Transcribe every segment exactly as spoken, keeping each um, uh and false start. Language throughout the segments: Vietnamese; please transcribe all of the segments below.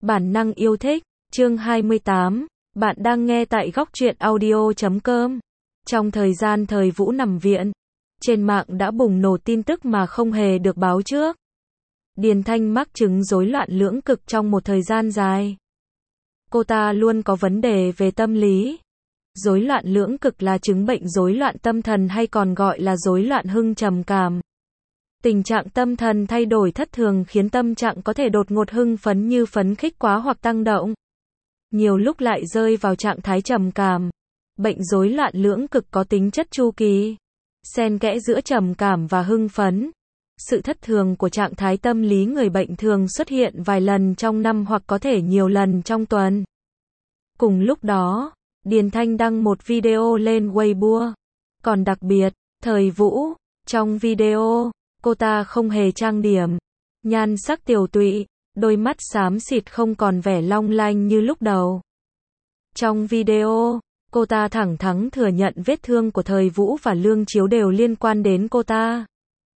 Bản năng yêu thích, chương hai mươi tám, bạn đang nghe tại góc truyện audio chấm com. Trong thời gian thời Vũ nằm viện, trên mạng đã bùng nổ tin tức mà không hề được báo trước. Điền Thanh mắc chứng rối loạn lưỡng cực trong một thời gian dài. Cô ta luôn có vấn đề về tâm lý. Rối loạn lưỡng cực là chứng bệnh rối loạn tâm thần hay còn gọi là rối loạn hưng trầm cảm. Tình trạng tâm thần thay đổi thất thường khiến tâm trạng có thể đột ngột hưng phấn như phấn khích quá hoặc tăng động. Nhiều lúc lại rơi vào trạng thái trầm cảm. Bệnh rối loạn lưỡng cực có tính chất chu kỳ, xen kẽ giữa trầm cảm và hưng phấn. Sự thất thường của trạng thái tâm lý người bệnh thường xuất hiện vài lần trong năm hoặc có thể nhiều lần trong tuần. Cùng lúc đó, Điền Thanh đăng một video lên Weibo. Còn đặc biệt, thời Vũ, trong video, cô ta không hề trang điểm, nhan sắc tiều tụy, đôi mắt xám xịt không còn vẻ long lanh như lúc đầu. Trong video, cô ta thẳng thắn thừa nhận vết thương của thời Vũ và Lương Chiếu đều liên quan đến cô ta.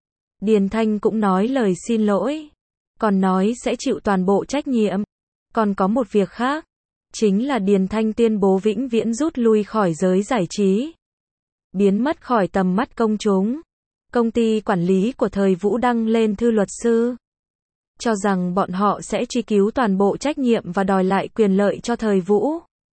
Điền Thanh cũng nói lời xin lỗi, còn nói sẽ chịu toàn bộ trách nhiệm. Còn có một việc khác, chính là Điền Thanh tuyên bố vĩnh viễn rút lui khỏi giới giải trí, biến mất khỏi tầm mắt công chúng. Công ty quản lý của thời Vũ đăng lên thư luật sư, cho rằng bọn họ sẽ truy cứu toàn bộ trách nhiệm và đòi lại quyền lợi cho thời Vũ.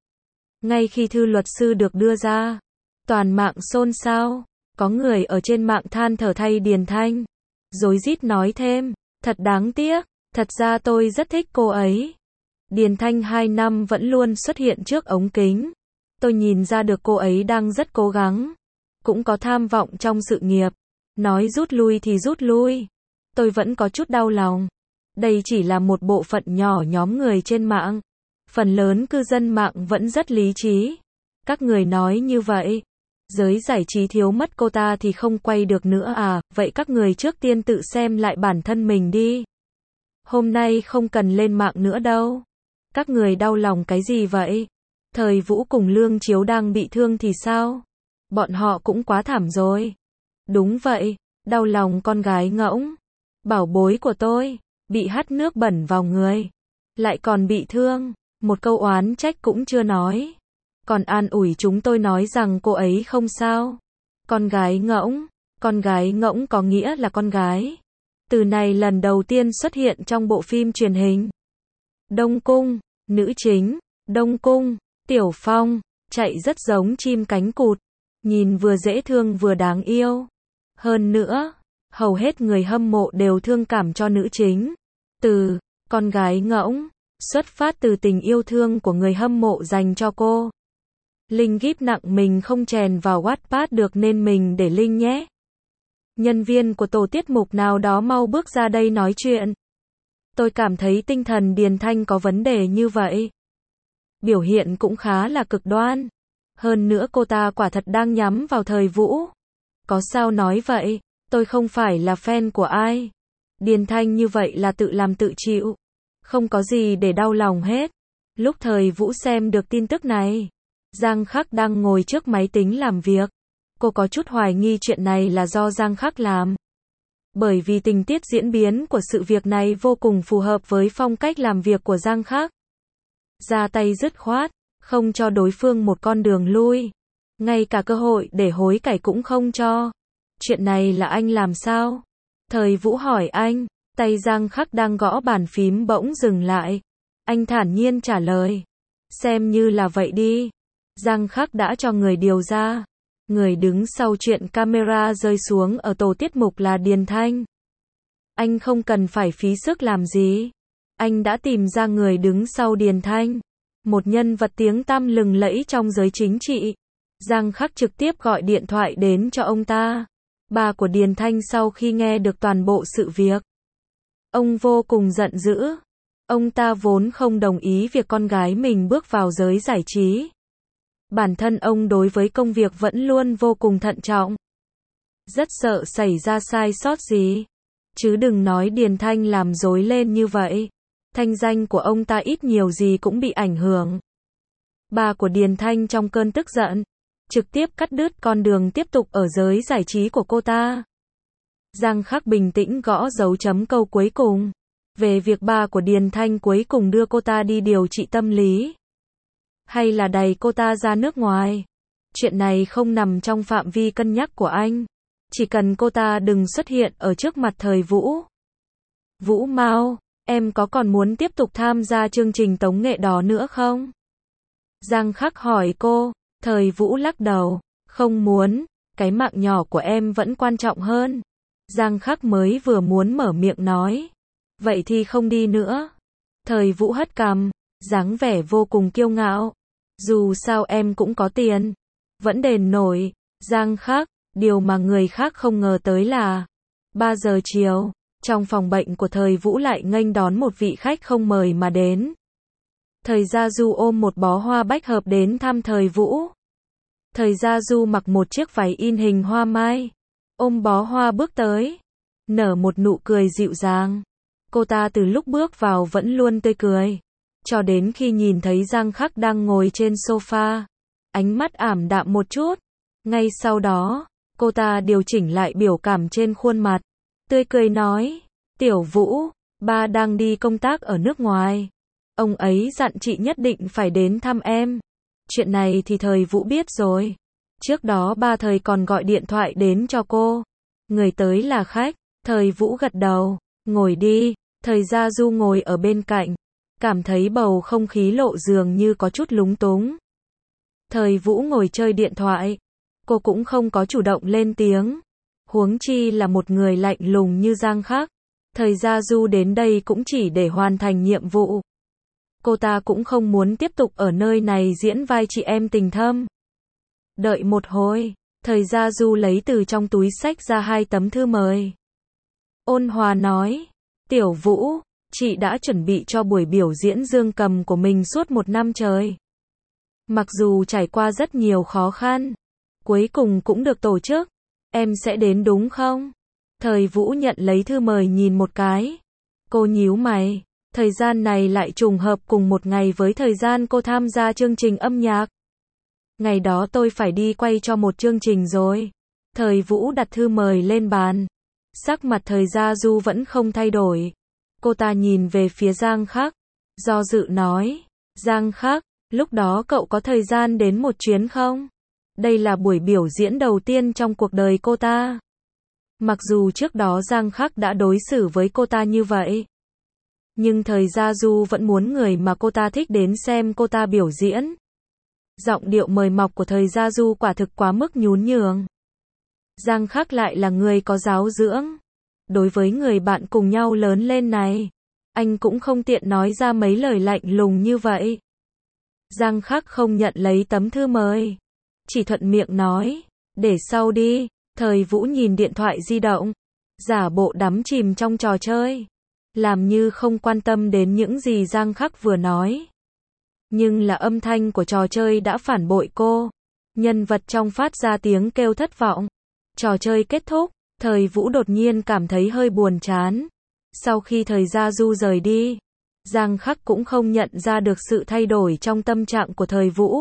Ngay khi thư luật sư được đưa ra, toàn mạng xôn xao, có người ở trên mạng than thở thay Điền Thanh, rối rít nói thêm, thật đáng tiếc, thật ra tôi rất thích cô ấy. Điền Thanh hai năm vẫn luôn xuất hiện trước ống kính, tôi nhìn ra được cô ấy đang rất cố gắng, cũng có tham vọng trong sự nghiệp. Nói rút lui thì rút lui, tôi vẫn có chút đau lòng. Đây chỉ là một bộ phận nhỏ nhóm người trên mạng. Phần lớn cư dân mạng vẫn rất lý trí. Các người nói như vậy, giới giải trí thiếu mất cô ta thì không quay được nữa à, vậy các người trước tiên tự xem lại bản thân mình đi. Hôm nay không cần lên mạng nữa đâu. Các người đau lòng cái gì vậy? Thời Vũ cùng Lương Chiếu đang bị thương thì sao? Bọn họ cũng quá thảm rồi. Đúng vậy, đau lòng con gái ngỗng, bảo bối của tôi, bị hắt nước bẩn vào người, lại còn bị thương, một câu oán trách cũng chưa nói, còn an ủi chúng tôi nói rằng cô ấy không sao. Con gái ngỗng, con gái ngỗng có nghĩa là con gái. Từ này lần đầu tiên xuất hiện trong bộ phim truyền hình. Đông Cung, nữ chính, Đông Cung, Tiểu Phong, chạy rất giống chim cánh cụt, nhìn vừa dễ thương vừa đáng yêu. Hơn nữa, hầu hết người hâm mộ đều thương cảm cho nữ chính. Từ con gái ngỗng, xuất phát từ tình yêu thương của người hâm mộ dành cho cô. Linh gíp nặng mình không chèn vào Wattpad được nên mình để Linh nhé. Nhân viên của tổ tiết mục nào đó mau bước ra đây nói chuyện. Tôi cảm thấy tinh thần Điền Thanh có vấn đề như vậy. Biểu hiện cũng khá là cực đoan. Hơn nữa cô ta quả thật đang nhắm vào thời Vũ. Có sao nói vậy, tôi không phải là fan của ai. Điền Thanh như vậy là tự làm tự chịu. Không có gì để đau lòng hết. Lúc thời Vũ xem được tin tức này, Giang Khắc đang ngồi trước máy tính làm việc. Cô có chút hoài nghi chuyện này là do Giang Khắc làm. Bởi vì tình tiết diễn biến của sự việc này vô cùng phù hợp với phong cách làm việc của Giang Khắc. Ra tay dứt khoát, không cho đối phương một con đường lui. Ngay cả cơ hội để hối cải cũng không cho. Chuyện này là anh làm sao? Thời Vũ hỏi anh, tay Giang Khắc đang gõ bàn phím bỗng dừng lại. Anh thản nhiên trả lời, xem như là vậy đi. Giang Khắc đã cho người điều ra. Người đứng sau chuyện camera rơi xuống ở tổ tiết mục là Điền Thanh. Anh không cần phải phí sức làm gì. Anh đã tìm ra người đứng sau Điền Thanh. Một nhân vật tiếng tăm lừng lẫy trong giới chính trị. Giang Khắc trực tiếp gọi điện thoại đến cho ông ta. Bà của Điền Thanh sau khi nghe được toàn bộ sự việc, ông vô cùng giận dữ. Ông ta vốn không đồng ý việc con gái mình bước vào giới giải trí. Bản thân ông đối với công việc vẫn luôn vô cùng thận trọng. Rất sợ xảy ra sai sót gì. Chứ đừng nói Điền Thanh làm rối lên như vậy. Thanh danh của ông ta ít nhiều gì cũng bị ảnh hưởng. Bà của Điền Thanh trong cơn tức giận, trực tiếp cắt đứt con đường tiếp tục ở giới giải trí của cô ta. Giang Khắc bình tĩnh gõ dấu chấm câu cuối cùng. Về việc ba của Điền Thanh cuối cùng đưa cô ta đi điều trị tâm lý, hay là đẩy cô ta ra nước ngoài, chuyện này không nằm trong phạm vi cân nhắc của anh. Chỉ cần cô ta đừng xuất hiện ở trước mặt Thời Vũ. Vũ Mao, em có còn muốn tiếp tục tham gia chương trình tống nghệ đó nữa không? Giang Khắc hỏi cô. Thời Vũ lắc đầu. Không muốn, cái mạng nhỏ của em vẫn quan trọng hơn. Giang Khắc mới vừa muốn mở miệng nói. Vậy thì không đi nữa. Thời Vũ hất cằm, dáng vẻ vô cùng kiêu ngạo. Dù sao em cũng có tiền, vẫn đền nổi. Giang Khắc, điều mà người khác không ngờ tới là ba giờ chiều, trong phòng bệnh của Thời Vũ lại nghênh đón một vị khách không mời mà đến. Thời Gia Du ôm một bó hoa bách hợp đến thăm Thời Vũ. Thời Gia Du mặc một chiếc váy in hình hoa mai, ôm bó hoa bước tới, nở một nụ cười dịu dàng. Cô ta từ lúc bước vào vẫn luôn tươi cười, cho đến khi nhìn thấy Giang Khắc đang ngồi trên sofa, ánh mắt ảm đạm một chút. Ngay sau đó, cô ta điều chỉnh lại biểu cảm trên khuôn mặt, tươi cười nói, Tiểu Vũ, ba đang đi công tác ở nước ngoài. Ông ấy dặn chị nhất định phải đến thăm em. Chuyện này thì Thời Vũ biết rồi. Trước đó ba Thời còn gọi điện thoại đến cho cô. Người tới là khách. Thời Vũ gật đầu. Ngồi đi. Thời Gia Du ngồi ở bên cạnh, cảm thấy bầu không khí lộ dường như có chút lúng túng. Thời Vũ ngồi chơi điện thoại. Cô cũng không có chủ động lên tiếng. Huống chi là một người lạnh lùng như Giang Khắc. Thời Gia Du đến đây cũng chỉ để hoàn thành nhiệm vụ. Cô ta cũng không muốn tiếp tục ở nơi này diễn vai chị em tình thâm. Đợi một hồi, Thời Gia Du lấy từ trong túi xách ra hai tấm thư mời. Ôn hòa nói, Tiểu Vũ, chị đã chuẩn bị cho buổi biểu diễn dương cầm của mình suốt một năm trời. Mặc dù trải qua rất nhiều khó khăn, cuối cùng cũng được tổ chức. Em sẽ đến đúng không? Thời Vũ nhận lấy thư mời nhìn một cái. Cô nhíu mày. Thời gian này lại trùng hợp cùng một ngày với thời gian cô tham gia chương trình âm nhạc. Ngày đó tôi phải đi quay cho một chương trình rồi. Thời Vũ đặt thư mời lên bàn. Sắc mặt Thời Gia Du vẫn không thay đổi. Cô ta nhìn về phía Giang Khắc, do dự nói, Giang Khắc, lúc đó cậu có thời gian đến một chuyến không? Đây là buổi biểu diễn đầu tiên trong cuộc đời cô ta. Mặc dù trước đó Giang Khắc đã đối xử với cô ta như vậy, nhưng Thời Gia Du vẫn muốn người mà cô ta thích đến xem cô ta biểu diễn. Giọng điệu mời mọc của Thời Gia Du quả thực quá mức nhún nhường. Giang Khắc lại là người có giáo dưỡng. Đối với người bạn cùng nhau lớn lên này, anh cũng không tiện nói ra mấy lời lạnh lùng như vậy. Giang Khắc không nhận lấy tấm thư mời, chỉ thuận miệng nói, để sau đi. Thời Vũ nhìn điện thoại di động, giả bộ đắm chìm trong trò chơi, làm như không quan tâm đến những gì Giang Khắc vừa nói. Nhưng là âm thanh của trò chơi đã phản bội cô. Nhân vật trong phát ra tiếng kêu thất vọng. Trò chơi kết thúc, Thời Vũ đột nhiên cảm thấy hơi buồn chán. Sau khi Thời Gia Du rời đi, Giang Khắc cũng không nhận ra được sự thay đổi trong tâm trạng của Thời Vũ.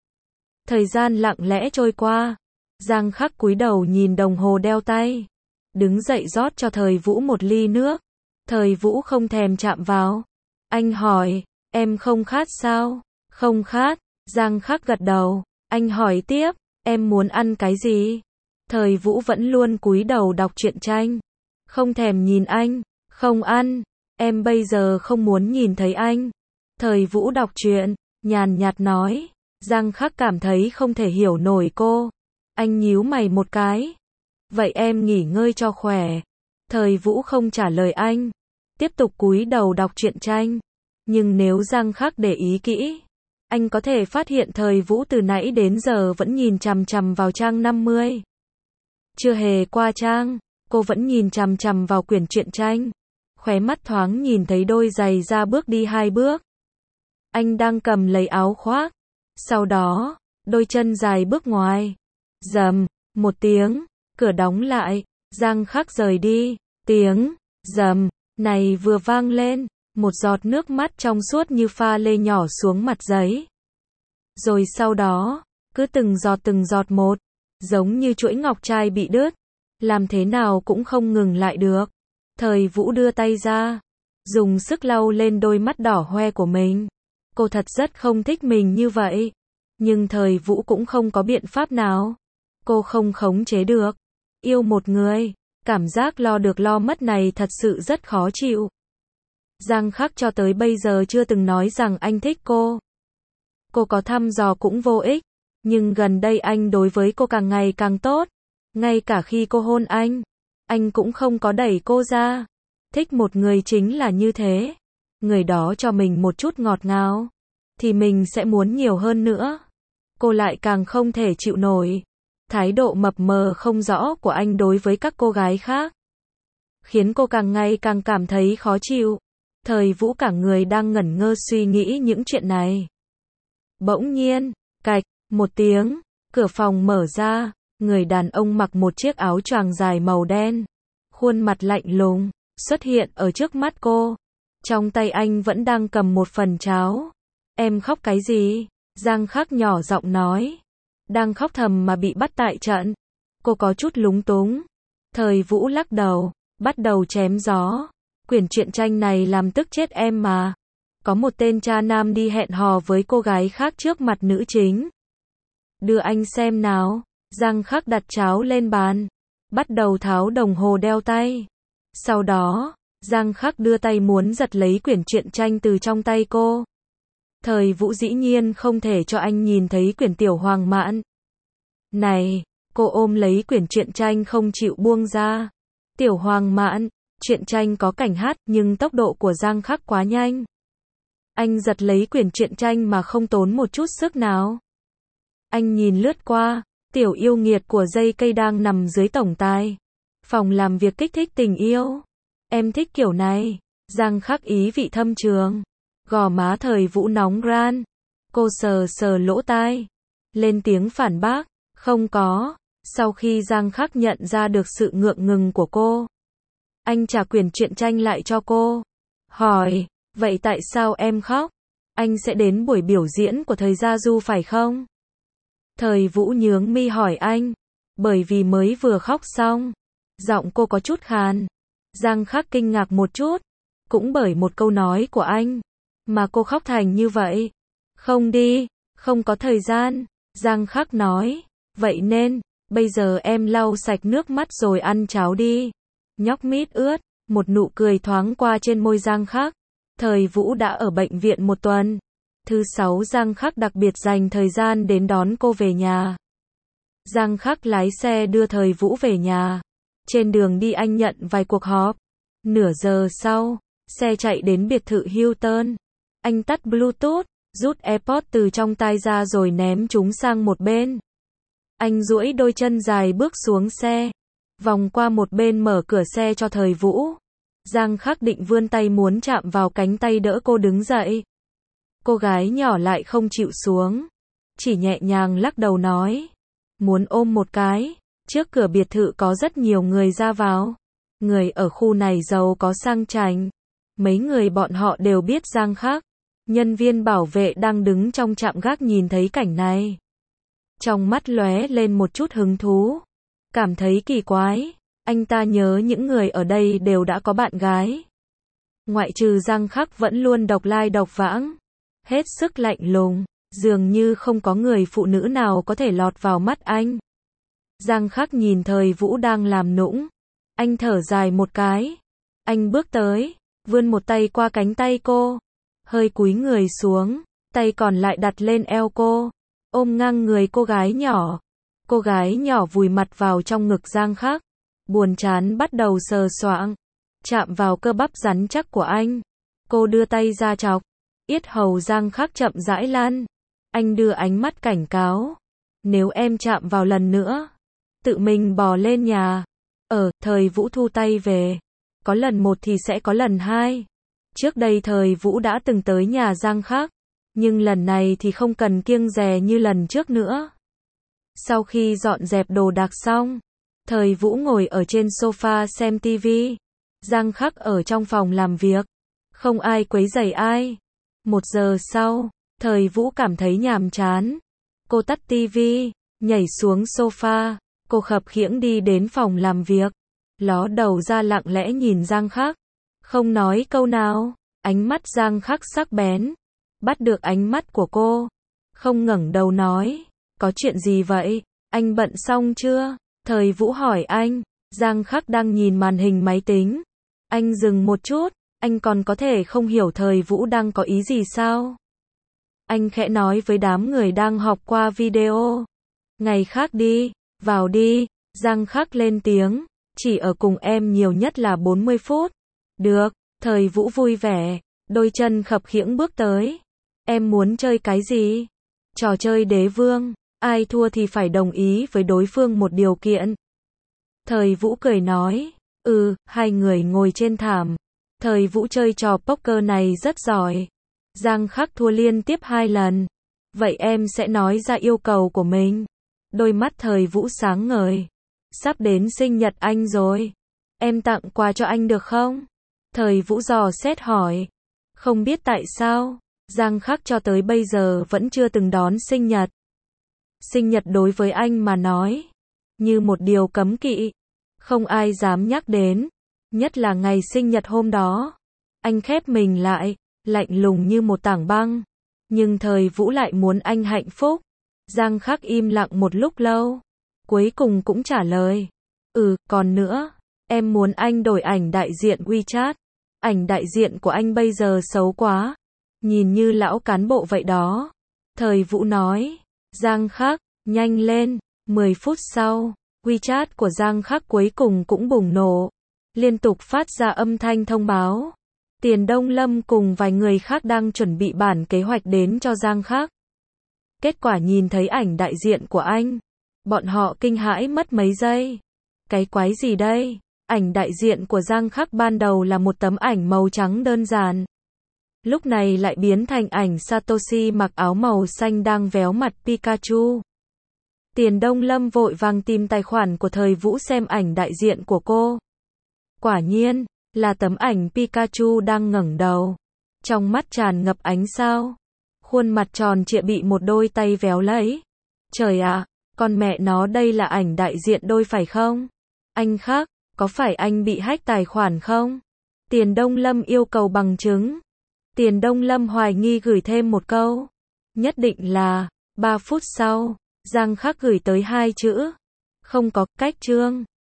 Thời gian lặng lẽ trôi qua, Giang Khắc cúi đầu nhìn đồng hồ đeo tay, đứng dậy rót cho Thời Vũ một ly nước. Thời Vũ không thèm chạm vào. Anh hỏi, em không khát sao? Không khát. Giang Khắc gật đầu. Anh hỏi tiếp, em muốn ăn cái gì? Thời Vũ vẫn luôn cúi đầu đọc truyện tranh, không thèm nhìn anh. Không ăn, em bây giờ không muốn nhìn thấy anh. Thời Vũ đọc truyện, nhàn nhạt nói. Giang Khắc cảm thấy không thể hiểu nổi cô. Anh nhíu mày một cái. Vậy em nghỉ ngơi cho khỏe. Thời Vũ không trả lời anh, tiếp tục cúi đầu đọc truyện tranh. Nhưng nếu Giang Khắc để ý kỹ, anh có thể phát hiện Thời Vũ từ nãy đến giờ vẫn nhìn chằm chằm vào trang năm mươi. Chưa hề qua trang, cô vẫn nhìn chằm chằm vào quyển truyện tranh. Khóe mắt thoáng nhìn thấy đôi giày ra bước đi hai bước. Anh đang cầm lấy áo khoác. Sau đó, đôi chân dài bước ngoài. Rầm, một tiếng, cửa đóng lại. Giang Khắc rời đi. Tiếng rầm này vừa vang lên, một giọt nước mắt trong suốt như pha lê nhỏ xuống mặt giấy. Rồi sau đó, cứ từng giọt từng giọt một, giống như chuỗi ngọc trai bị đứt, làm thế nào cũng không ngừng lại được. Thời Vũ đưa tay ra, dùng sức lau lên đôi mắt đỏ hoe của mình. Cô thật rất không thích mình như vậy. Nhưng Thời Vũ cũng không có biện pháp nào. Cô không khống chế được. Yêu một người, cảm giác lo được lo mất này thật sự rất khó chịu. Giang Khắc cho tới bây giờ chưa từng nói rằng anh thích cô. Cô có thăm dò cũng vô ích. Nhưng gần đây anh đối với cô càng ngày càng tốt. Ngay cả khi cô hôn anh, anh cũng không có đẩy cô ra. Thích một người chính là như thế. Người đó cho mình một chút ngọt ngào, thì mình sẽ muốn nhiều hơn nữa. Cô lại càng không thể chịu nổi thái độ mập mờ không rõ của anh đối với các cô gái khác. Khiến cô càng ngày càng cảm thấy khó chịu. Thời Vũ cả người đang ngẩn ngơ suy nghĩ những chuyện này. Bỗng nhiên, cạch, một tiếng, cửa phòng mở ra, người đàn ông mặc một chiếc áo choàng dài màu đen, khuôn mặt lạnh lùng, xuất hiện ở trước mắt cô. Trong tay anh vẫn đang cầm một phần cháo. Em khóc cái gì? Giang Khắc nhỏ giọng nói. Đang khóc thầm mà bị bắt tại trận. Cô có chút lúng túng. Thời Vũ lắc đầu, bắt đầu chém gió. Quyển truyện tranh này làm tức chết em mà. Có một tên cha nam đi hẹn hò với cô gái khác trước mặt nữ chính. Đưa anh xem nào. Giang Khắc đặt cháo lên bàn, bắt đầu tháo đồng hồ đeo tay. Sau đó, Giang Khắc đưa tay muốn giật lấy quyển truyện tranh từ trong tay cô. Thời Vũ dĩ nhiên không thể cho anh nhìn thấy quyển Tiểu Hoàng Mạn. Này, cô ôm lấy quyển truyện tranh không chịu buông ra. Tiểu Hoàng Mạn, truyện tranh có cảnh hát nhưng tốc độ của Giang Khắc quá nhanh. Anh giật lấy quyển truyện tranh mà không tốn một chút sức nào. Anh nhìn lướt qua, tiểu yêu nghiệt của dây cây đang nằm dưới tổng tài. Phòng làm việc kích thích tình yêu. Em thích kiểu này. Giang Khắc ý vị thâm trường. Gò má Thời Vũ nóng ran. Cô sờ sờ lỗ tai, lên tiếng phản bác. Không có. Sau khi Giang Khắc nhận ra được sự ngượng ngùng của cô, anh trả quyển truyện tranh lại cho cô. Hỏi, vậy tại sao em khóc? Anh sẽ đến buổi biểu diễn của Thời Gia Du phải không? Thời Vũ nhướng mi hỏi anh. Bởi vì mới vừa khóc xong. Giọng cô có chút khàn. Giang Khắc kinh ngạc một chút. Cũng bởi một câu nói của anh mà cô khóc thành như vậy. Không đi, không có thời gian. Giang Khắc nói. Vậy nên, bây giờ em lau sạch nước mắt rồi ăn cháo đi. Nhóc mít ướt. Một nụ cười thoáng qua trên môi Giang Khắc. Thời Vũ đã ở bệnh viện một tuần. Thứ sáu Giang Khắc đặc biệt dành thời gian đến đón cô về nhà. Giang Khắc lái xe đưa Thời Vũ về nhà. Trên đường đi anh nhận vài cuộc họp. Nửa giờ sau, xe chạy đến biệt thự Hilton. Anh tắt Bluetooth, rút AirPods từ trong tai ra rồi ném chúng sang một bên. Anh duỗi đôi chân dài bước xuống xe, vòng qua một bên mở cửa xe cho Thời Vũ. Giang Khắc định vươn tay muốn chạm vào cánh tay đỡ cô đứng dậy. Cô gái nhỏ lại không chịu xuống, chỉ nhẹ nhàng lắc đầu nói, muốn ôm một cái. Trước cửa biệt thự có rất nhiều người ra vào. Người ở khu này giàu có sang chảnh. Mấy người bọn họ đều biết Giang Khắc. Nhân viên bảo vệ đang đứng trong trạm gác nhìn thấy cảnh này. Trong mắt lóe lên một chút hứng thú. Cảm thấy kỳ quái. Anh ta nhớ những người ở đây đều đã có bạn gái. Ngoại trừ Giang Khắc vẫn luôn độc lai độc vãng. Hết sức lạnh lùng. Dường như không có người phụ nữ nào có thể lọt vào mắt anh. Giang Khắc nhìn Thời Vũ đang làm nũng. Anh thở dài một cái. Anh bước tới, vươn một tay qua cánh tay cô. Hơi cúi người xuống, tay còn lại đặt lên eo cô. Ôm ngang người cô gái nhỏ. Cô gái nhỏ vùi mặt vào trong ngực Giang Khắc. Buồn chán bắt đầu sờ soạng. Chạm vào cơ bắp rắn chắc của anh. Cô đưa tay ra chọc. Yết hầu Giang Khắc chậm rãi lăn. Anh đưa ánh mắt cảnh cáo. Nếu em chạm vào lần nữa, tự mình bò lên nhà. Ở, Thời Vũ thu tay về. Có lần một thì sẽ có lần hai. Trước đây Thời Vũ đã từng tới nhà Giang Khắc. Nhưng lần này thì không cần kiêng dè như lần trước nữa. Sau khi dọn dẹp đồ đạc xong, Thời Vũ ngồi ở trên sofa xem tivi. Giang Khắc ở trong phòng làm việc. Không ai quấy rầy ai. Một giờ sau, Thời Vũ cảm thấy nhàm chán. Cô tắt tivi, nhảy xuống sofa. Cô khập khiễng đi đến phòng làm việc. Ló đầu ra lặng lẽ nhìn Giang Khắc. Không nói câu nào, ánh mắt Giang Khắc sắc bén, bắt được ánh mắt của cô, không ngẩng đầu nói, có chuyện gì vậy, anh bận xong chưa? Thời Vũ hỏi anh, Giang Khắc đang nhìn màn hình máy tính. Anh dừng một chút, anh còn có thể không hiểu Thời Vũ đang có ý gì sao? Anh khẽ nói với đám người đang họp qua video. Ngày khác đi, vào đi, Giang Khắc lên tiếng, chỉ ở cùng em nhiều nhất là bốn mươi phút. Được, Thời Vũ vui vẻ, đôi chân khập khiễng bước tới. Em muốn chơi cái gì? Trò chơi đế vương, ai thua thì phải đồng ý với đối phương một điều kiện. Thời Vũ cười nói, ừ, hai người ngồi trên thảm. Thời Vũ chơi trò poker này rất giỏi. Giang Khắc thua liên tiếp hai lần. Vậy em sẽ nói ra yêu cầu của mình. Đôi mắt Thời Vũ sáng ngời. Sắp đến sinh nhật anh rồi. Em tặng quà cho anh được không? Thời Vũ dò xét hỏi. Không biết tại sao, Giang Khắc cho tới bây giờ vẫn chưa từng đón sinh nhật. Sinh nhật đối với anh mà nói, như một điều cấm kỵ. Không ai dám nhắc đến. Nhất là ngày sinh nhật hôm đó. Anh khép mình lại, lạnh lùng như một tảng băng. Nhưng Thời Vũ lại muốn anh hạnh phúc. Giang Khắc im lặng một lúc lâu. Cuối cùng cũng trả lời. Ừ, còn nữa, em muốn anh đổi ảnh đại diện WeChat. Ảnh đại diện của anh bây giờ xấu quá. Nhìn như lão cán bộ vậy đó. Thời Vũ nói. Giang Khắc, nhanh lên. mười phút sau, WeChat của Giang Khắc cuối cùng cũng bùng nổ. Liên tục phát ra âm thanh thông báo. Tiền Đông Lâm cùng vài người khác đang chuẩn bị bản kế hoạch đến cho Giang Khắc. Kết quả nhìn thấy ảnh đại diện của anh. Bọn họ kinh hãi mất mấy giây. Cái quái gì đây? Ảnh đại diện của Giang Khắc ban đầu là một tấm ảnh màu trắng đơn giản. Lúc này lại biến thành ảnh Satoshi mặc áo màu xanh đang véo mặt Pikachu. Tiền Đông Lâm vội vàng tìm tài khoản của Thời Vũ xem ảnh đại diện của cô. Quả nhiên, là tấm ảnh Pikachu đang ngẩng đầu. Trong mắt tràn ngập ánh sao. Khuôn mặt tròn trịa bị một đôi tay véo lấy. Trời ạ, con mẹ nó đây là ảnh đại diện đôi phải không? Anh Khắc, có phải anh bị hack tài khoản không? Tiền Đông Lâm yêu cầu bằng chứng. Tiền Đông Lâm hoài nghi gửi thêm một câu. Nhất định là, ba phút sau, Giang Khắc gửi tới hai chữ. Không có cách trương.